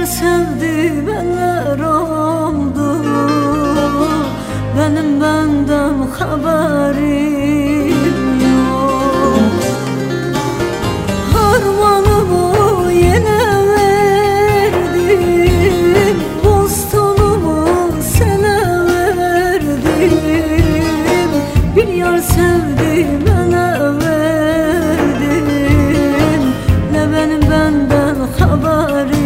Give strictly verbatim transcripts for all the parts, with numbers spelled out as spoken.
sevdim eller oldu, benim benden haberim yok. Harmanımı yine verdim, bostanumu sana verdim. Bir yar sevdim ele verdim, ne benim benden haberim.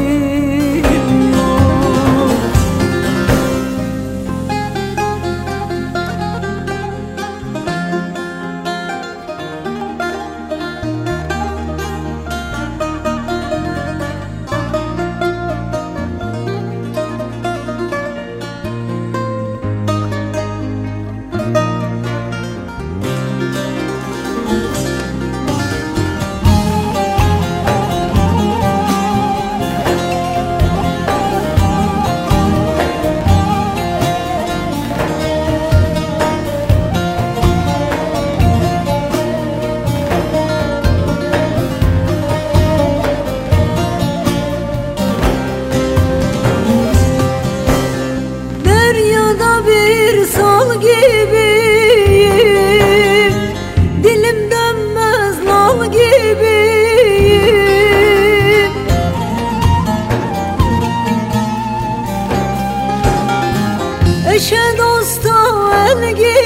Bir sal gibiyim, dilim dönmez lal gibiyim. Eşe dosta el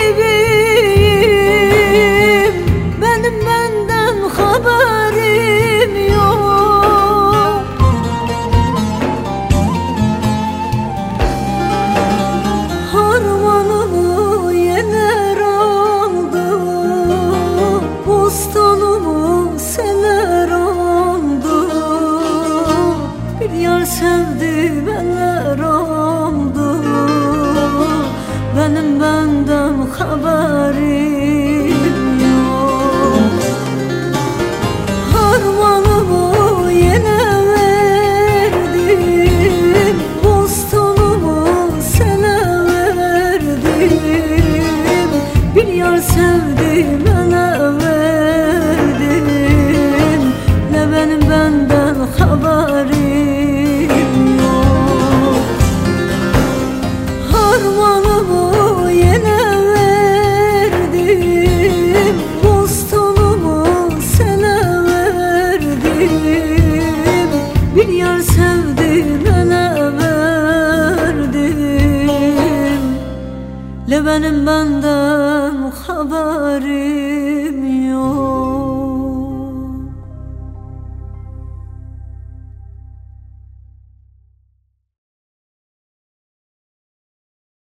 gibiyim, benim benden haberim yok. Harmanımı yener aldı, bostanumu seller oldu. Bir yar sevdim eller oldu, benim benden haberim yok. Harmanımı yine verdim, bostanumu sana verdim. Bir yar sevdim ele verdim, ne benim benden haberim yok. Harmanımı yine verdim, bostanumu sana verdim. Bir yar sevdim ele verdim, ne benim benden haberim.